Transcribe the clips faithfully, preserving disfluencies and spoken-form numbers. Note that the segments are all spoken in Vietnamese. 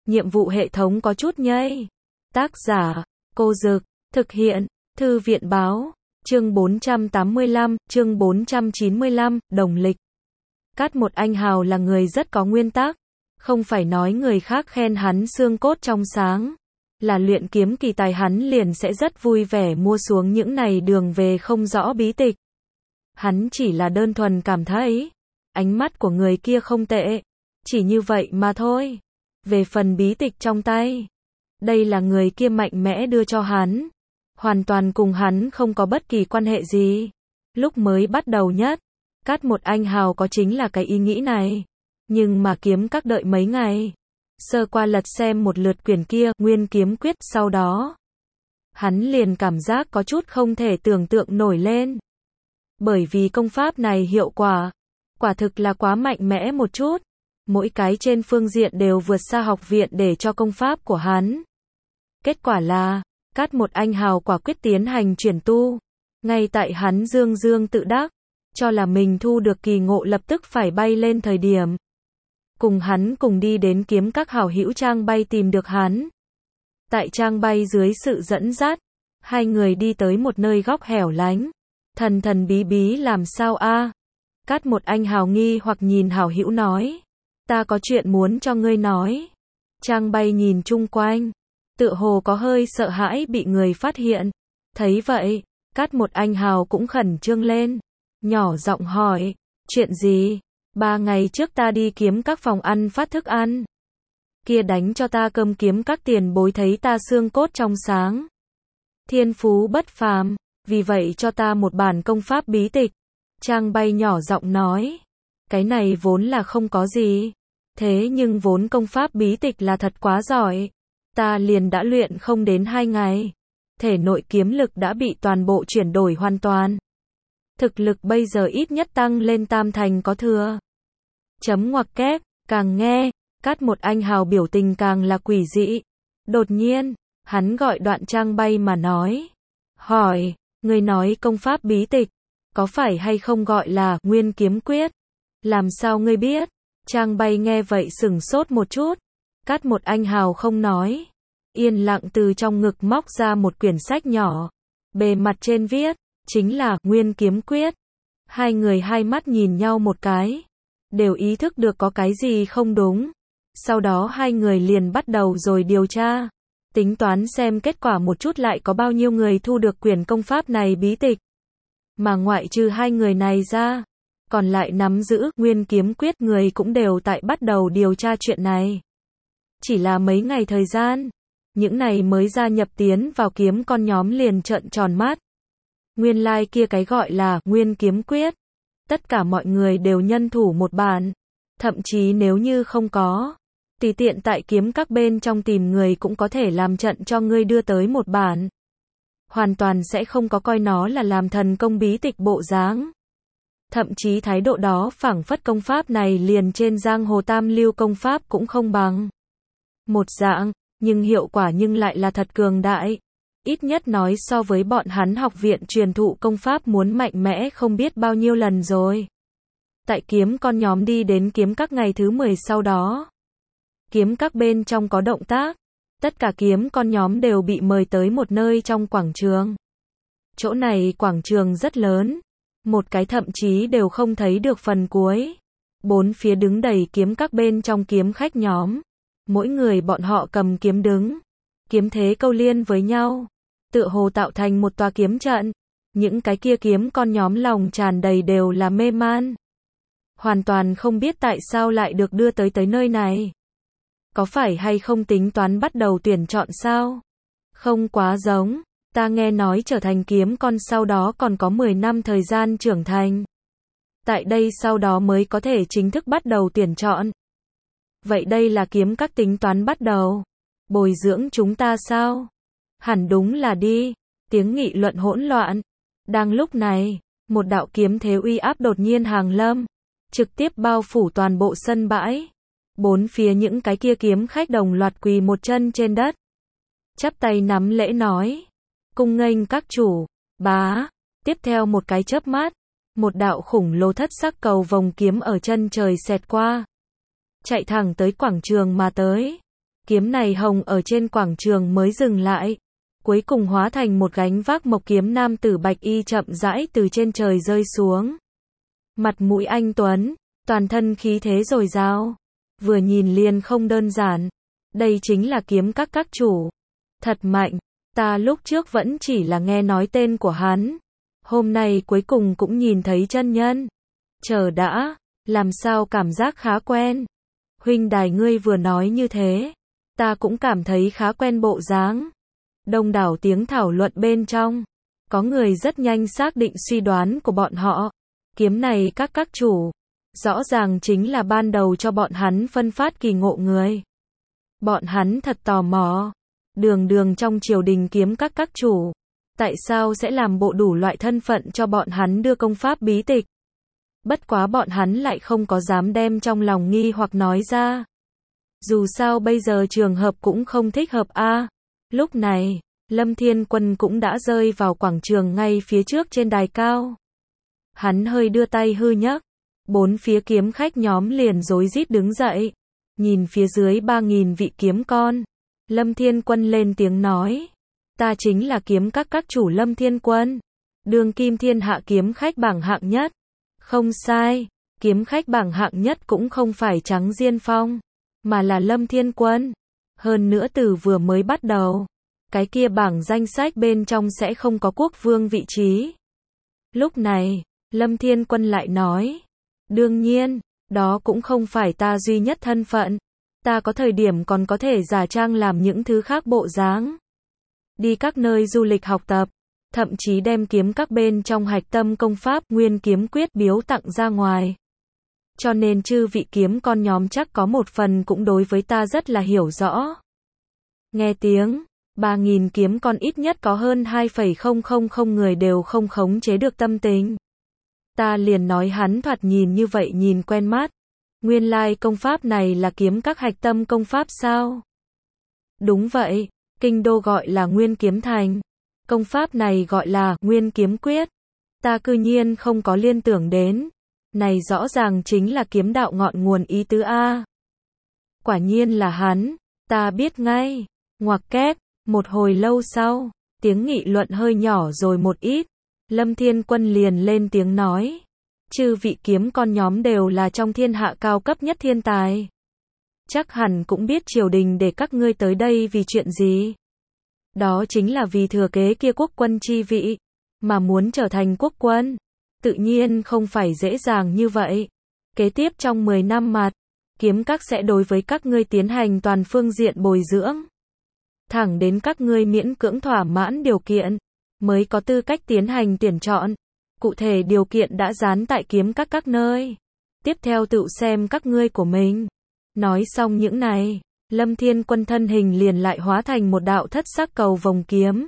nhiệm vụ hệ thống có chút nhây. Tác giả, Cô Dực, thực hiện, Thư viện báo, chương bốn trăm tám mươi lăm, chương bốn trăm chín mươi lăm, đồng lịch. Cát Một Anh Hào là người rất có nguyên tắc, không phải nói người khác khen hắn xương cốt trong sáng, là luyện kiếm kỳ tài hắn liền sẽ rất vui vẻ mua xuống những này đường về không rõ bí tịch. Hắn chỉ là đơn thuần cảm thấy, ánh mắt của người kia không tệ, chỉ như vậy mà thôi. Về phần bí tịch trong tay, đây là người kia mạnh mẽ đưa cho hắn, hoàn toàn cùng hắn không có bất kỳ quan hệ gì. Lúc mới bắt đầu nhất, Cát Một Anh Hào có chính là cái ý nghĩ này, nhưng mà kiếm các đợi mấy ngày, sơ qua lật xem một lượt quyển kia, Nguyên Kiếm Quyết, sau đó, hắn liền cảm giác có chút không thể tưởng tượng nổi lên. Bởi vì công pháp này hiệu quả, quả thực là quá mạnh mẽ một chút, mỗi cái trên phương diện đều vượt xa học viện để cho công pháp của hắn. Kết quả là, Cát Một Anh Hào quả quyết tiến hành chuyển tu, ngay tại hắn dương dương tự đắc, cho là mình thu được kỳ ngộ lập tức phải bay lên thời điểm. Cùng hắn cùng đi đến kiếm các hảo hữu Trang Bay tìm được hắn. Tại Trang Bay dưới sự dẫn dắt, hai người đi tới một nơi góc hẻo lánh. Thần thần bí bí làm sao a? Cát Một Anh Hào nghi hoặc nhìn hảo hữu nói. Ta có chuyện muốn cho ngươi nói. Trang Bay nhìn chung quanh, tựa hồ có hơi sợ hãi bị người phát hiện. Thấy vậy, Cát Một Anh Hào cũng khẩn trương lên, nhỏ giọng hỏi, chuyện gì? Ba ngày trước ta đi kiếm các phòng ăn phát thức ăn. Kia đánh cho ta cơm kiếm các tiền bối thấy ta xương cốt trong sáng, thiên phú bất phàm, vì vậy cho ta một bản công pháp bí tịch. Trang Bay nhỏ giọng nói, cái này vốn là không có gì, thế nhưng vốn công pháp bí tịch là thật quá giỏi. Ta liền đã luyện không đến hai ngày, thể nội kiếm lực đã bị toàn bộ chuyển đổi hoàn toàn. Thực lực bây giờ ít nhất tăng lên tam thành có thừa. Chấm ngoặc kép, càng nghe, Cát Một Anh Hào biểu tình càng là quỷ dị. Đột nhiên, hắn gọi đoạn Trang Bay mà nói. Hỏi, ngươi nói công pháp bí tịch, có phải hay không gọi là Nguyên Kiếm Quyết? Làm sao ngươi biết? Trang Bay nghe vậy sửng sốt một chút. Cát Một Anh Hào không nói, yên lặng từ trong ngực móc ra một quyển sách nhỏ, bề mặt trên viết, chính là Nguyên Kiếm Quyết. Hai người hai mắt nhìn nhau một cái, đều ý thức được có cái gì không đúng. Sau đó hai người liền bắt đầu rồi điều tra, tính toán xem kết quả một chút lại có bao nhiêu người thu được quyển công pháp này bí tịch. Mà ngoại trừ hai người này ra, còn lại nắm giữ Nguyên Kiếm Quyết người cũng đều tại bắt đầu điều tra chuyện này. Chỉ là mấy ngày thời gian, những này mới gia nhập tiến vào kiếm con nhóm liền trợn tròn mắt. Nguyên lai like kia cái gọi là Nguyên Kiếm Quyết, tất cả mọi người đều nhân thủ một bản, thậm chí nếu như không có, tùy tiện tại kiếm các bên trong tìm người cũng có thể làm trận cho ngươi đưa tới một bản. Hoàn toàn sẽ không có coi nó là làm thần công bí tịch bộ dáng. Thậm chí thái độ đó phảng phất công pháp này liền trên giang hồ tam lưu công pháp cũng không bằng. Một dạng, nhưng hiệu quả nhưng lại là thật cường đại. Ít nhất nói so với bọn hắn học viện truyền thụ công pháp muốn mạnh mẽ không biết bao nhiêu lần rồi. Tại kiếm con nhóm đi đến kiếm các ngày thứ mười sau đó, kiếm các bên trong có động tác, tất cả kiếm con nhóm đều bị mời tới một nơi trong quảng trường. Chỗ này quảng trường rất lớn, một cái thậm chí đều không thấy được phần cuối. Bốn phía đứng đầy kiếm các bên trong kiếm khách nhóm, mỗi người bọn họ cầm kiếm đứng, kiếm thế câu liên với nhau, tựa hồ tạo thành một tòa kiếm trận. Những cái kia kiếm con nhóm lòng tràn đầy đều là mê man, hoàn toàn không biết tại sao lại được đưa tới tới nơi này. Có phải hay không tính toán bắt đầu tuyển chọn sao? Không quá giống, ta nghe nói trở thành kiếm con sau đó còn có mười năm thời gian trưởng thành. Tại đây sau đó mới có thể chính thức bắt đầu tuyển chọn. Vậy đây là kiếm các tính toán bắt đầu bồi dưỡng chúng ta sao? Hẳn đúng là đi. Tiếng nghị luận hỗn loạn. Đang lúc này, một đạo kiếm thế uy áp đột nhiên hàng lâm, trực tiếp bao phủ toàn bộ sân bãi. Bốn phía những cái kia kiếm khách đồng loạt quỳ một chân trên đất, chắp tay nắm lễ nói, cung nghênh các chủ. Bá, tiếp theo một cái chớp mắt, một đạo khủng lồ thất sắc cầu vồng kiếm ở chân trời xẹt qua, chạy thẳng tới quảng trường mà tới. Kiếm này hồng ở trên quảng trường mới dừng lại. Cuối cùng hóa thành một gánh vác mộc kiếm nam tử bạch y chậm rãi từ trên trời rơi xuống. Mặt mũi anh tuấn, toàn thân khí thế dồi dào. Vừa nhìn liền không đơn giản. Đây chính là kiếm các các chủ. Thật mạnh, ta lúc trước vẫn chỉ là nghe nói tên của hắn. Hôm nay cuối cùng cũng nhìn thấy chân nhân. Chờ đã, làm sao cảm giác khá quen. Huynh đài ngươi vừa nói như thế, ta cũng cảm thấy khá quen bộ dáng. Đông đảo tiếng thảo luận bên trong. Có người rất nhanh xác định suy đoán của bọn họ. Kiếm này các các chủ, rõ ràng chính là ban đầu cho bọn hắn phân phát kỳ ngộ người. Bọn hắn thật tò mò. Đường đường trong triều đình kiếm các các chủ, tại sao sẽ làm bộ đủ loại thân phận cho bọn hắn đưa công pháp bí tịch? Bất quá bọn hắn lại không có dám đem trong lòng nghi hoặc nói ra. Dù sao bây giờ trường hợp cũng không thích hợp a. À. Lúc này, Lâm Thiên Quân cũng đã rơi vào quảng trường ngay phía trước trên đài cao. Hắn hơi đưa tay hư nhấc, bốn phía kiếm khách nhóm liền rối rít đứng dậy, nhìn phía dưới ba nghìn vị kiếm con. Lâm Thiên Quân lên tiếng nói, ta chính là kiếm các các chủ Lâm Thiên Quân, đương kim thiên hạ kiếm khách bảng hạng nhất. Không sai, kiếm khách bảng hạng nhất cũng không phải Trắng Diên Phong, mà là Lâm Thiên Quân. Hơn nữa từ vừa mới bắt đầu, cái kia bảng danh sách bên trong sẽ không có quốc vương vị trí. Lúc này, Lâm Thiên Quân lại nói, đương nhiên, đó cũng không phải ta duy nhất thân phận. Ta có thời điểm còn có thể giả trang làm những thứ khác bộ dáng. Đi các nơi du lịch học tập, thậm chí đem kiếm các bên trong hạch tâm công pháp Nguyên Kiếm Quyết biếu tặng ra ngoài. Cho nên chư vị kiếm con nhóm chắc có một phần cũng đối với ta rất là hiểu rõ. Nghe tiếng, ba nghìn kiếm con ít nhất có hơn hai phẩy không không không người đều không khống chế được tâm tình. Ta liền nói hắn thoạt nhìn như vậy nhìn quen mắt. Nguyên lai công pháp này là kiếm các hạch tâm công pháp sao? Đúng vậy, kinh đô gọi là Nguyên Kiếm Thành. Công pháp này gọi là Nguyên Kiếm Quyết. Ta cư nhiên không có liên tưởng đến. Này rõ ràng chính là kiếm đạo ngọn nguồn ý tứ A. Quả nhiên là hắn, ta biết ngay. Ngoặc kép, một hồi lâu sau, tiếng nghị luận hơi nhỏ rồi một ít. Lâm Thiên Quân liền lên tiếng nói. Chư vị kiếm con nhóm đều là trong thiên hạ cao cấp nhất thiên tài. Chắc hẳn cũng biết triều đình để các ngươi tới đây vì chuyện gì. Đó chính là vì thừa kế kia quốc quân chi vị, mà muốn trở thành quốc quân. Tự nhiên không phải dễ dàng như vậy. Kế tiếp trong mười năm mặt, kiếm các sẽ đối với các ngươi tiến hành toàn phương diện bồi dưỡng. Thẳng đến các ngươi miễn cưỡng thỏa mãn điều kiện, mới có tư cách tiến hành tuyển chọn. Cụ thể điều kiện đã dán tại kiếm các các nơi. Tiếp theo tự xem các ngươi của mình. Nói xong những này, Lâm Thiên Quân thân hình liền lại hóa thành một đạo thất sắc cầu vồng kiếm.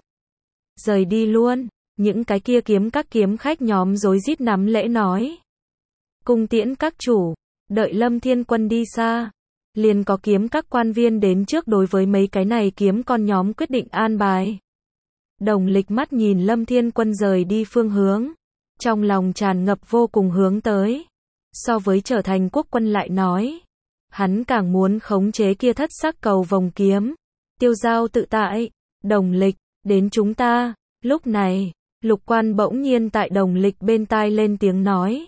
Rời đi luôn, những cái kia kiếm các kiếm khách nhóm rối rít nắm lễ nói. Cung tiễn các chủ, đợi Lâm Thiên Quân đi xa. Liền có kiếm các quan viên đến trước đối với mấy cái này kiếm con nhóm quyết định an bài. Đồng Lịch mắt nhìn Lâm Thiên Quân rời đi phương hướng. Trong lòng tràn ngập vô cùng hướng tới. So với trở thành quốc quân lại nói. Hắn càng muốn khống chế kia thất sắc cầu vồng kiếm. Tiêu giao tự tại. Đồng Lịch, đến chúng ta. Lúc này, Lục Quan bỗng nhiên tại Đồng Lịch bên tai lên tiếng nói.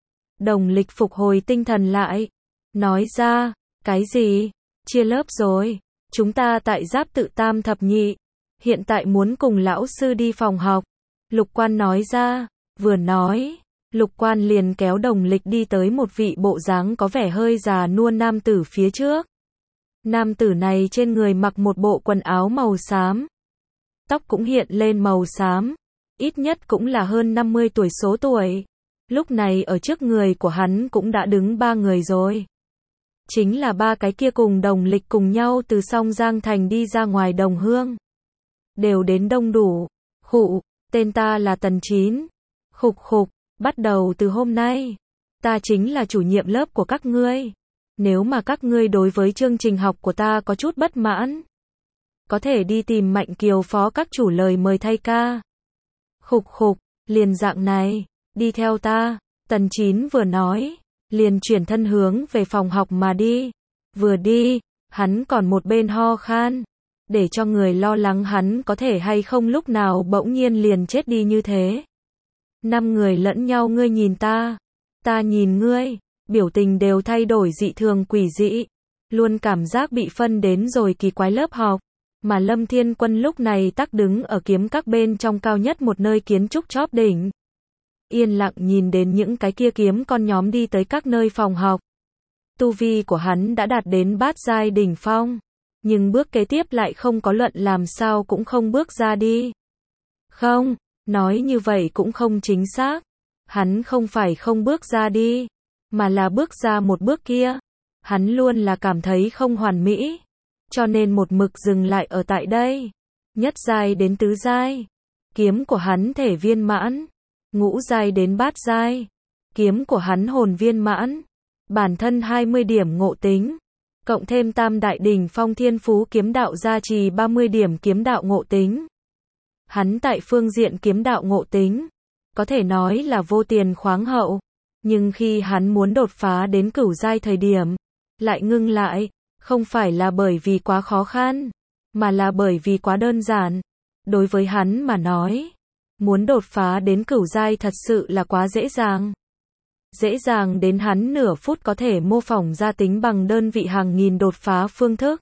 Đồng Lịch phục hồi tinh thần lại. Nói ra, cái gì? Chia lớp rồi. Chúng ta tại Giáp Tự Tam Thập Nhị. Hiện tại muốn cùng lão sư đi phòng học. Lục Quan nói ra. Vừa nói, Lục Quan liền kéo Đồng Lịch đi tới một vị bộ dáng có vẻ hơi già nua nam tử phía trước. Nam tử này trên người mặc một bộ quần áo màu xám. Tóc cũng hiện lên màu xám. Ít nhất cũng là hơn năm mươi tuổi số tuổi. Lúc này ở trước người của hắn cũng đã đứng ba người rồi. Chính là ba cái kia cùng Đồng Lịch cùng nhau từ Song Giang Thành đi ra ngoài đồng hương. Đều đến đông đủ. Khụ, tên ta là Tần Chín. Khục khục, bắt đầu từ hôm nay, ta chính là chủ nhiệm lớp của các ngươi. Nếu mà các ngươi đối với chương trình học của ta có chút bất mãn, có thể đi tìm Mạnh Kiều phó các chủ lời mời thay ca. Khục khục, liền dạng này, đi theo ta. Tần Chín vừa nói, liền chuyển thân hướng về phòng học mà đi. Vừa đi, Hắn còn một bên ho khan, để cho người lo lắng hắn có thể hay không lúc nào bỗng nhiên liền chết đi như thế. Năm người lẫn nhau ngươi nhìn ta, ta nhìn ngươi, biểu tình đều thay đổi dị thường quỷ dị, luôn cảm giác bị phân đến rồi kỳ quái lớp học, mà Lâm Thiên Quân lúc này tắc đứng ở kiếm các bên trong cao nhất một nơi kiến trúc chóp đỉnh. Yên lặng nhìn đến những cái kia kiếm con nhóm đi tới các nơi phòng học. Tu vi của hắn đã đạt đến bát giai đỉnh phong, nhưng bước kế tiếp lại không có luận làm sao cũng không bước ra đi. Không, nói như vậy cũng không chính xác. Hắn không phải không bước ra đi, mà là bước ra một bước kia. Hắn luôn là cảm thấy không hoàn mỹ, cho nên một mực dừng lại ở tại đây. Nhất giai đến tứ giai, kiếm của hắn thể viên mãn. Ngũ giai đến bát giai, kiếm của hắn hồn viên mãn. Bản thân hai mươi điểm ngộ tính, cộng thêm tam đại đỉnh phong thiên phú kiếm đạo gia trì ba mươi điểm kiếm đạo ngộ tính. Hắn tại phương diện kiếm đạo ngộ tính, có thể nói là vô tiền khoáng hậu, nhưng khi hắn muốn đột phá đến cửu giai thời điểm, lại ngưng lại, không phải là bởi vì quá khó khăn, mà là bởi vì quá đơn giản. Đối với hắn mà nói, muốn đột phá đến cửu giai thật sự là quá dễ dàng. Dễ dàng đến hắn nửa phút có thể mô phỏng ra tính bằng đơn vị hàng nghìn đột phá phương thức.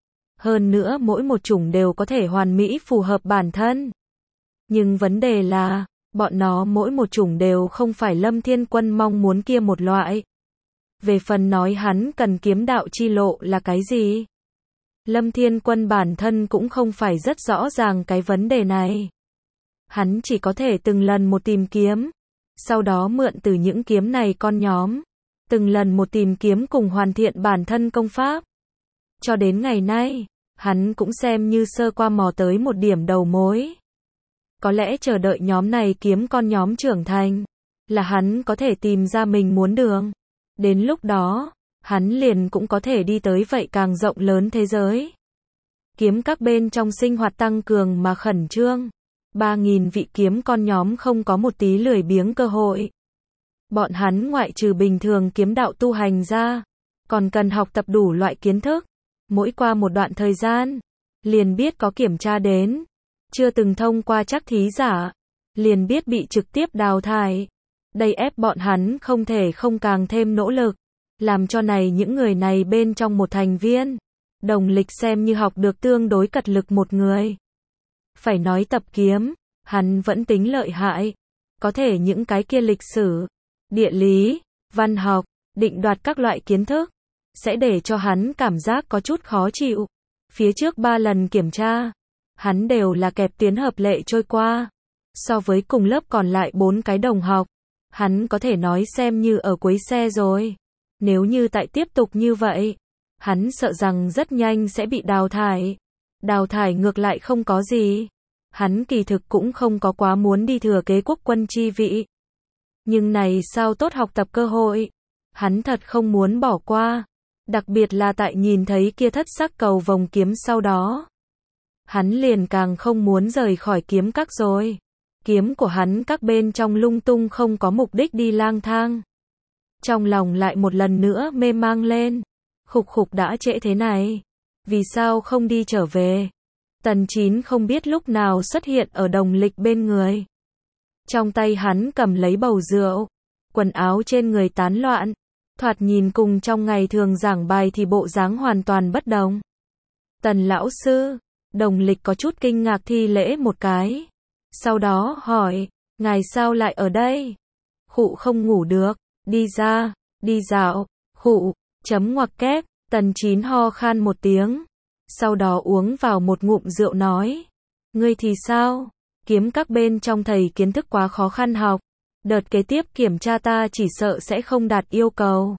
Hơn nữa mỗi một chủng đều có thể hoàn mỹ phù hợp bản thân. Nhưng vấn đề là, bọn nó mỗi một chủng đều không phải Lâm Thiên Quân mong muốn kia một loại. Về phần nói hắn cần kiếm đạo chi lộ là cái gì? Lâm Thiên Quân bản thân cũng không phải rất rõ ràng cái vấn đề này. Hắn chỉ có thể từng lần một tìm kiếm, sau đó mượn từ những kiếm này con nhóm, từng lần một tìm kiếm cùng hoàn thiện bản thân công pháp. Cho đến ngày nay, hắn cũng xem như sơ qua mò tới một điểm đầu mối. Có lẽ chờ đợi nhóm này kiếm con nhóm trưởng thành, là hắn có thể tìm ra mình muốn đường. Đến lúc đó, hắn liền cũng có thể đi tới vậy càng rộng lớn thế giới. Kiếm các bên trong sinh hoạt tăng cường mà khẩn trương. ba nghìn vị kiếm con nhóm không có một tí lười biếng cơ hội. Bọn hắn ngoại trừ bình thường kiếm đạo tu hành ra, còn cần học tập đủ loại kiến thức. Mỗi qua một đoạn thời gian, liền biết có kiểm tra đến. Chưa từng thông qua chắc thí giả, liền biết bị trực tiếp đào thải. Đây ép bọn hắn không thể không càng thêm nỗ lực, làm cho này những người này bên trong một thành viên. Đồng Lịch xem như học được tương đối cật lực một người. Phải nói tập kiếm, hắn vẫn tính lợi hại. Có thể những cái kia lịch sử, địa lý, văn học, định đoạt các loại kiến thức, sẽ để cho hắn cảm giác có chút khó chịu. Phía trước ba lần kiểm tra, hắn đều là kẹp tiến hợp lệ trôi qua. So với cùng lớp còn lại bốn cái đồng học, hắn có thể nói xem như ở cuối xe rồi. Nếu như tại tiếp tục như vậy, hắn sợ rằng rất nhanh sẽ bị đào thải. Đào thải ngược lại không có gì. Hắn kỳ thực cũng không có quá muốn đi thừa kế quốc quân chi vị. Nhưng này sao tốt học tập cơ hội, hắn thật không muốn bỏ qua. Đặc biệt là tại nhìn thấy kia thất sắc cầu vồng kiếm sau đó. Hắn liền càng không muốn rời khỏi kiếm các rồi. Kiếm của hắn các bên trong lung tung không có mục đích đi lang thang. Trong lòng lại một lần nữa mê mang lên. Khục khục đã trễ thế này, vì sao không đi trở về? Tần Chín không biết lúc nào xuất hiện ở Đồng Lịch bên người. Trong tay hắn cầm lấy bầu rượu, quần áo trên người tán loạn, thoạt nhìn cùng trong ngày thường giảng bài thì bộ dáng hoàn toàn bất đồng. Tần lão sư, Đồng Lịch có chút kinh ngạc thi lễ một cái. Sau đó hỏi, ngài sao lại ở đây? Khụ không ngủ được, đi ra, đi dạo, khụ, chấm ngoặc kép, Tần Chín ho khan một tiếng. Sau đó uống vào một ngụm rượu nói, ngươi thì sao? Kiếm các bên trong thầy kiến thức quá khó khăn học. Đợt kế tiếp kiểm tra ta chỉ sợ sẽ không đạt yêu cầu.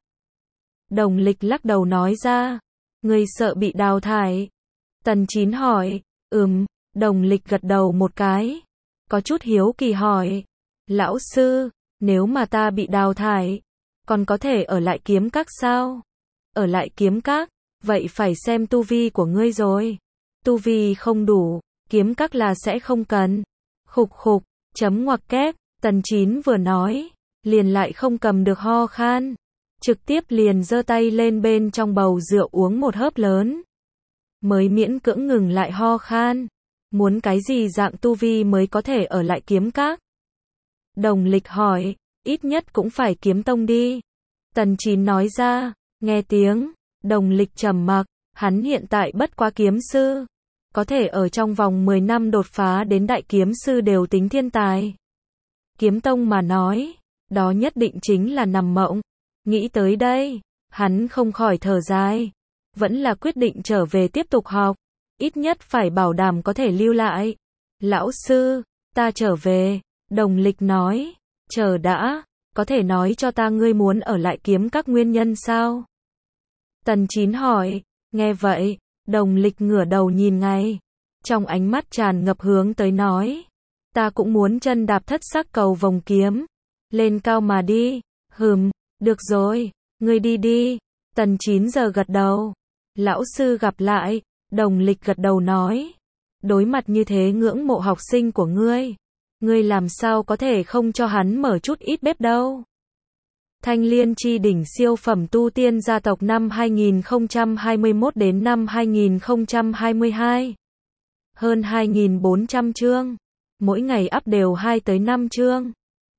Đồng Lịch lắc đầu nói ra, ngươi sợ bị đào thải. Tần Chín hỏi, ừm, Đồng Lịch gật đầu một cái. Có chút hiếu kỳ hỏi, lão sư, nếu mà ta bị đào thải, còn có thể ở lại kiếm các sao? Ở lại kiếm các, vậy phải xem tu vi của ngươi rồi. Tu vi không đủ, kiếm các là sẽ không cần. Khục khục, chấm ngoặc kép, Tần Chín vừa nói, liền lại không cầm được ho khan. trực tiếp liền giơ tay lên bên trong bầu rượu uống một hớp lớn. Mới miễn cưỡng ngừng lại ho khan. Muốn cái gì dạng tu vi mới có thể ở lại kiếm các? Đồng Lịch hỏi, ít nhất cũng phải kiếm tông đi. Tần Chín nói ra, nghe tiếng, Đồng Lịch trầm mặc, hắn hiện tại bất quá kiếm sư. Có thể ở trong vòng mười năm đột phá đến đại kiếm sư đều tính thiên tài. Kiếm tông mà nói, đó nhất định chính là nằm mộng. Nghĩ tới đây, hắn không khỏi thở dài. Vẫn là quyết định trở về tiếp tục học. Ít nhất phải bảo đảm có thể lưu lại. Lão sư, ta trở về. Đồng Lịch nói, chờ đã, có thể nói cho ta ngươi muốn ở lại kiếm các nguyên nhân sao? Tần Chín hỏi, nghe vậy, Đồng Lịch ngửa đầu nhìn ngay. Trong ánh mắt tràn ngập hướng tới nói, ta cũng muốn chân đạp thất sắc cầu vòng kiếm. Lên cao mà đi, hừm, được rồi, ngươi đi đi. Tần Chín giờ gật đầu. Lão sư gặp lại, Đồng Lịch gật đầu nói. Đối mặt như thế ngưỡng mộ học sinh của ngươi. Ngươi làm sao có thể không cho hắn mở chút ít bếp đâu. Thanh Liên chi đỉnh siêu phẩm tu tiên gia tộc năm hai nghìn không trăm hai mươi mốt đến năm hai nghìn không trăm hai mươi hai. Hơn hai nghìn bốn trăm chương. Mỗi ngày up đều hai tới năm chương.